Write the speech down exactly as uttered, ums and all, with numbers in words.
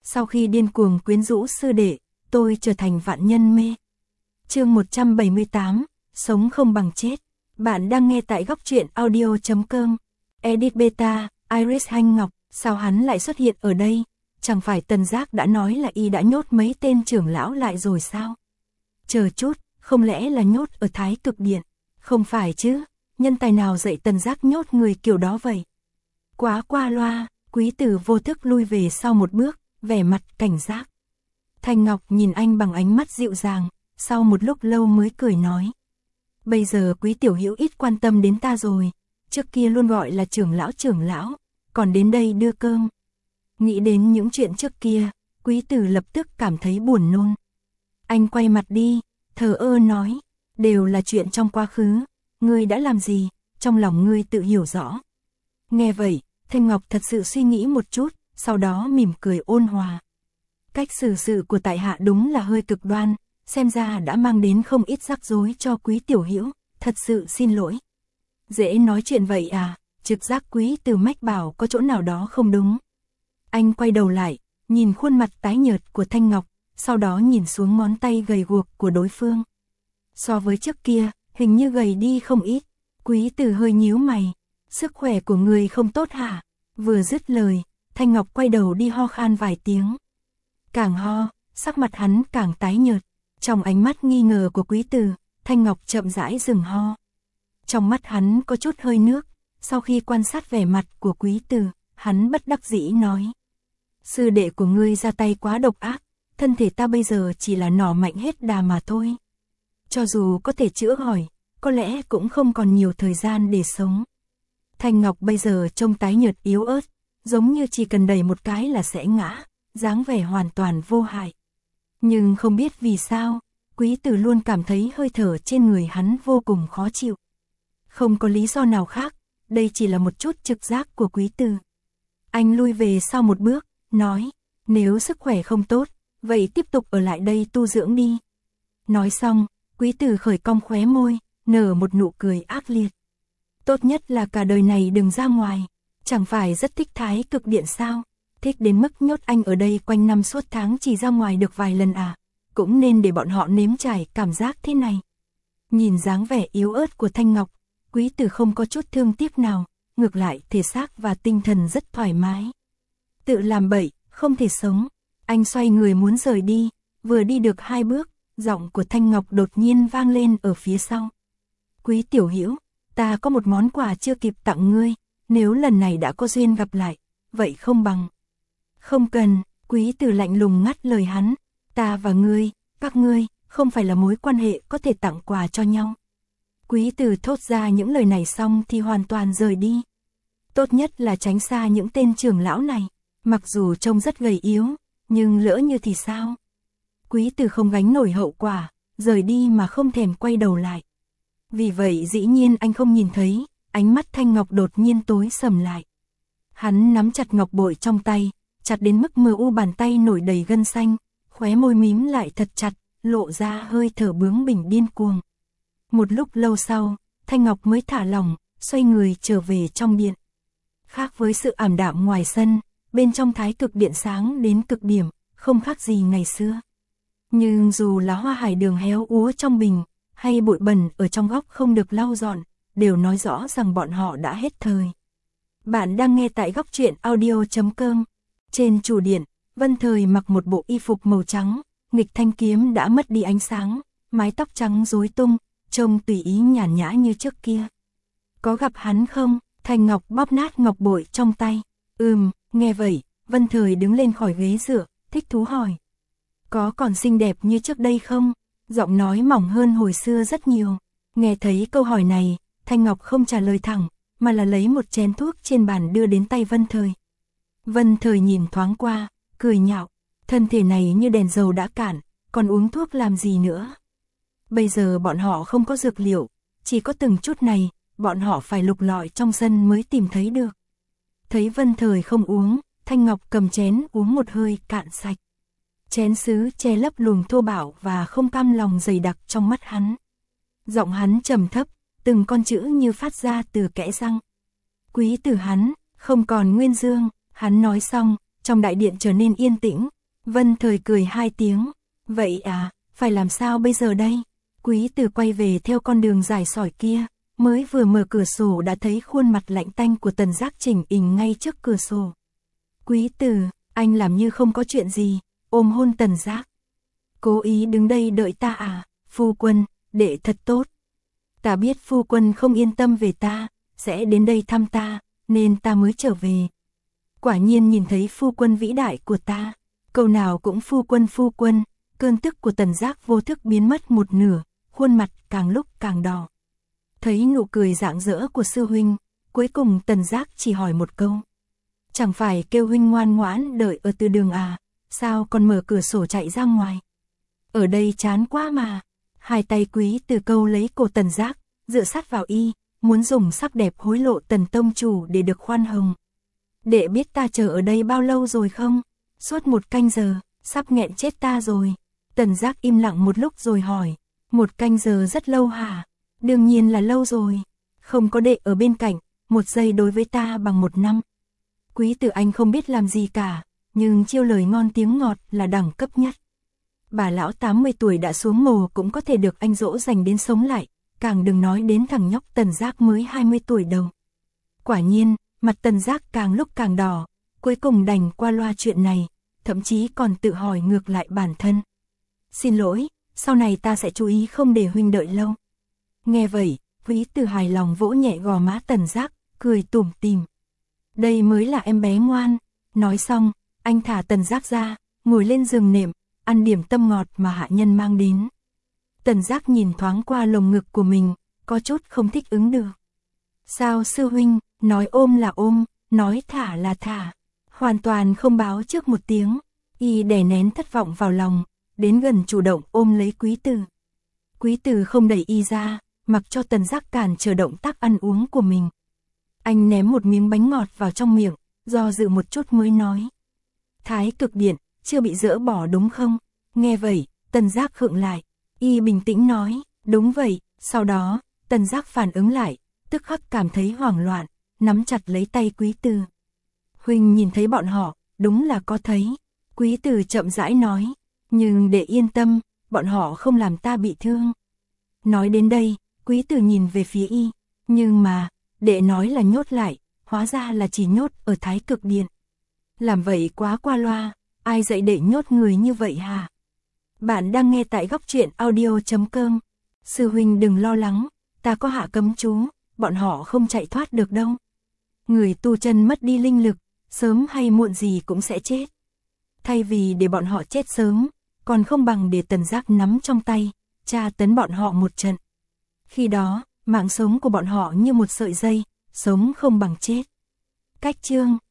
Sau khi điên cuồng quyến rũ sư đệ, tôi trở thành vạn nhân mê. Chương một trăm bảy mươi tám, sống không bằng chết. Bạn đang nghe tại góc truyện audio chấm com. Edit Beta, Iris Hanh Ngọc, sao hắn lại xuất hiện ở đây? Chẳng phải Tần Giác đã nói là y đã nhốt mấy tên trưởng lão lại rồi sao? Chờ chút, không lẽ là nhốt ở Thái Cực Điện? Không phải chứ, nhân tài nào dạy Tần Giác nhốt người kiểu đó vậy? Quá qua loa, quý tử vô thức lui về sau một bước, vẻ mặt cảnh giác. Thanh Ngọc nhìn anh bằng ánh mắt dịu dàng, sau một lúc lâu mới cười nói. Bây giờ quý tiểu hữu ít quan tâm đến ta rồi, trước kia luôn gọi là trưởng lão trưởng lão, còn đến đây đưa cơm. Nghĩ đến những chuyện trước kia, quý tử lập tức cảm thấy buồn nôn. Anh quay mặt đi, thờ ơ nói, đều là chuyện trong quá khứ, ngươi đã làm gì, trong lòng ngươi tự hiểu rõ. Nghe vậy, Thanh Ngọc thật sự suy nghĩ một chút, sau đó mỉm cười ôn hòa. Cách xử sự của tại hạ đúng là hơi cực đoan, xem ra đã mang đến không ít rắc rối cho quý tiểu hữu, thật sự xin lỗi. Dễ nói chuyện vậy à, trực giác quý từ mách bảo có chỗ nào đó không đúng. Anh quay đầu lại, nhìn khuôn mặt tái nhợt của Thanh Ngọc, sau đó nhìn xuống ngón tay gầy guộc của đối phương. So với trước kia, hình như gầy đi không ít, quý từ hơi nhíu mày, sức khỏe của người không tốt hả? Vừa dứt lời, Thanh Ngọc quay đầu đi ho khan vài tiếng. Càng ho, sắc mặt hắn càng tái nhợt. Trong ánh mắt nghi ngờ của quý tử, Thanh Ngọc chậm rãi dừng ho. Trong mắt hắn có chút hơi nước, sau khi quan sát vẻ mặt của quý tử, hắn bất đắc dĩ nói. Sư đệ của ngươi ra tay quá độc ác, thân thể ta bây giờ chỉ là nỏ mạnh hết đà mà thôi. Cho dù có thể chữa khỏi, có lẽ cũng không còn nhiều thời gian để sống. Thanh Ngọc bây giờ trông tái nhợt yếu ớt, giống như chỉ cần đẩy một cái là sẽ ngã, dáng vẻ hoàn toàn vô hại. Nhưng không biết vì sao, quý tử luôn cảm thấy hơi thở trên người hắn vô cùng khó chịu. Không có lý do nào khác, đây chỉ là một chút trực giác của quý tử. Anh lui về sau một bước, nói, nếu sức khỏe không tốt, vậy tiếp tục ở lại đây tu dưỡng đi. Nói xong, quý tử khởi cong khóe môi, nở một nụ cười ác liệt. Tốt nhất là cả đời này đừng ra ngoài, chẳng phải rất thích Thái Cực Điện sao? Thích đến mức nhốt anh ở đây quanh năm suốt tháng chỉ ra ngoài được vài lần à, cũng nên để bọn họ nếm trải cảm giác thế này. Nhìn dáng vẻ yếu ớt của Thanh Ngọc, quý tử không có chút thương tiếc nào, ngược lại thể xác và tinh thần rất thoải mái. Tự làm bậy, không thể sống, anh xoay người muốn rời đi, vừa đi được hai bước, giọng của Thanh Ngọc đột nhiên vang lên ở phía sau. Quý tiểu hữu, ta có một món quà chưa kịp tặng ngươi, nếu lần này đã có duyên gặp lại, vậy không bằng. Không cần, quý tử lạnh lùng ngắt lời hắn, ta và ngươi, các ngươi, không phải là mối quan hệ có thể tặng quà cho nhau. Quý tử thốt ra những lời này xong thì hoàn toàn rời đi. Tốt nhất là tránh xa những tên trưởng lão này, mặc dù trông rất gầy yếu, nhưng lỡ như thì sao? Quý tử không gánh nổi hậu quả, rời đi mà không thèm quay đầu lại. Vì vậy dĩ nhiên anh không nhìn thấy, ánh mắt Thanh Ngọc đột nhiên tối sầm lại. Hắn nắm chặt ngọc bội trong tay, chặt đến mức mờ u bàn tay nổi đầy gân xanh, khóe môi mím lại thật chặt, lộ ra hơi thở bướng bỉnh điên cuồng. Một lúc lâu sau, Thanh Ngọc mới thả lỏng, xoay người trở về trong điện. Khác với sự ảm đạm ngoài sân, bên trong Thái Cực Điện sáng đến cực điểm, không khác gì ngày xưa. Nhưng dù là hoa hải đường héo úa trong bình, hay bụi bẩn ở trong góc không được lau dọn, đều nói rõ rằng bọn họ đã hết thời. Bạn đang nghe tại góc truyện audio chấm com. Trên chủ điện, Vân Thời mặc một bộ y phục màu trắng, nghịch thanh kiếm đã mất đi ánh sáng, mái tóc trắng rối tung, trông tùy ý nhàn nhã như trước kia. Có gặp hắn không? Thanh Ngọc bóp nát ngọc bội trong tay. Ừm, nghe vậy, Vân Thời đứng lên khỏi ghế dựa, thích thú hỏi. Có còn xinh đẹp như trước đây không? Giọng nói mỏng hơn hồi xưa rất nhiều. Nghe thấy câu hỏi này, Thanh Ngọc không trả lời thẳng, mà là lấy một chén thuốc trên bàn đưa đến tay Vân Thời. Vân Thời nhìn thoáng qua, cười nhạo, thân thể này như đèn dầu đã cạn, còn uống thuốc làm gì nữa. Bây giờ bọn họ không có dược liệu, chỉ có từng chút này, bọn họ phải lục lọi trong sân mới tìm thấy được. Thấy Vân Thời không uống, Thanh Ngọc cầm chén uống một hơi cạn sạch. Chén sứ che lấp luồng thô bạo và không cam lòng dày đặc trong mắt hắn. Giọng hắn trầm thấp, từng con chữ như phát ra từ kẽ răng. Quý tử hắn, không còn nguyên dương. Hắn nói xong, trong đại điện trở nên yên tĩnh, Vân Thời cười hai tiếng. Vậy à, phải làm sao bây giờ đây? Quý Tử quay về theo con đường dài sỏi kia, mới vừa mở cửa sổ đã thấy khuôn mặt lạnh tanh của Tần Giác chỉnh hình ngay trước cửa sổ. Quý Tử, anh làm như không có chuyện gì, ôm hôn Tần Giác. Cố ý đứng đây đợi ta à? Phu quân, đệ thật tốt. Ta biết phu quân không yên tâm về ta, sẽ đến đây thăm ta, nên ta mới trở về. Quả nhiên nhìn thấy phu quân vĩ đại của ta, câu nào cũng phu quân phu quân, cơn tức của Tần Giác vô thức biến mất một nửa, khuôn mặt càng lúc càng đỏ. Thấy nụ cười rạng rỡ của sư huynh, cuối cùng Tần Giác chỉ hỏi một câu. Chẳng phải kêu huynh ngoan ngoãn đợi ở từ đường à, sao còn mở cửa sổ chạy ra ngoài? Ở đây chán quá mà. Hai tay Quý Từ câu lấy cổ Tần Giác, dựa sát vào y, muốn dùng sắc đẹp hối lộ Tần tông chủ để được khoan hồng. Đệ biết ta chờ ở đây bao lâu rồi không? Suốt một canh giờ, sắp nghẹn chết ta rồi. Tần Giác im lặng một lúc rồi hỏi. Một canh giờ rất lâu hả? Đương nhiên là lâu rồi. Không có đệ ở bên cạnh, một giây đối với ta bằng một năm. Quý Tử anh không biết làm gì cả, nhưng chiêu lời ngon tiếng ngọt là đẳng cấp nhất. Bà lão tám mươi tuổi đã xuống mồ cũng có thể được anh dỗ dành đến sống lại, càng đừng nói đến thằng nhóc Tần Giác mới hai mươi tuổi đầu. Quả nhiên, mặt Tần Giác càng lúc càng đỏ, cuối cùng đành qua loa chuyện này, thậm chí còn tự hỏi ngược lại bản thân. Xin lỗi, sau này ta sẽ chú ý không để huynh đợi lâu. Nghe vậy, Quý Tử hài lòng vỗ nhẹ gò má Tần Giác, cười tủm tỉm. Đây mới là em bé ngoan. Nói xong, anh thả Tần Giác ra, ngồi lên giường nệm, ăn điểm tâm ngọt mà hạ nhân mang đến. Tần Giác nhìn thoáng qua lồng ngực của mình, có chút không thích ứng được. Sao sư huynh, nói ôm là ôm, nói thả là thả, hoàn toàn không báo trước một tiếng. Y đè nén thất vọng vào lòng, đến gần chủ động ôm lấy Quý Tử. Quý Tử không đẩy y ra, mặc cho Tần Giác cản trở động tác ăn uống của mình. Anh ném một miếng bánh ngọt vào trong miệng, do dự một chút mới nói. Thái cực điện, chưa bị dỡ bỏ đúng không? Nghe vậy, Tần Giác khựng lại. Y bình tĩnh nói, đúng vậy. Sau đó, Tần Giác phản ứng lại, tức khắc cảm thấy hoảng loạn, nắm chặt lấy tay Quý Tử. Huynh nhìn thấy bọn họ, đúng là có thấy. Quý Tử chậm rãi nói, nhưng để yên tâm, bọn họ không làm ta bị thương. Nói đến đây, Quý Tử nhìn về phía y, nhưng mà, đệ nói là nhốt lại, hóa ra là chỉ nhốt ở Thái cực điện. Làm vậy quá qua loa, ai dạy đệ nhốt người như vậy hả? Bạn đang nghe tại góc truyện audio chấm com. Sư huynh đừng lo lắng, ta có hạ cấm chú, bọn họ không chạy thoát được đâu. Người tu chân mất đi linh lực, sớm hay muộn gì cũng sẽ chết. Thay vì để bọn họ chết sớm, còn không bằng để Tần Giác nắm trong tay, tra tấn bọn họ một trận. Khi đó, mạng sống của bọn họ như một sợi dây, sống không bằng chết. Cách chương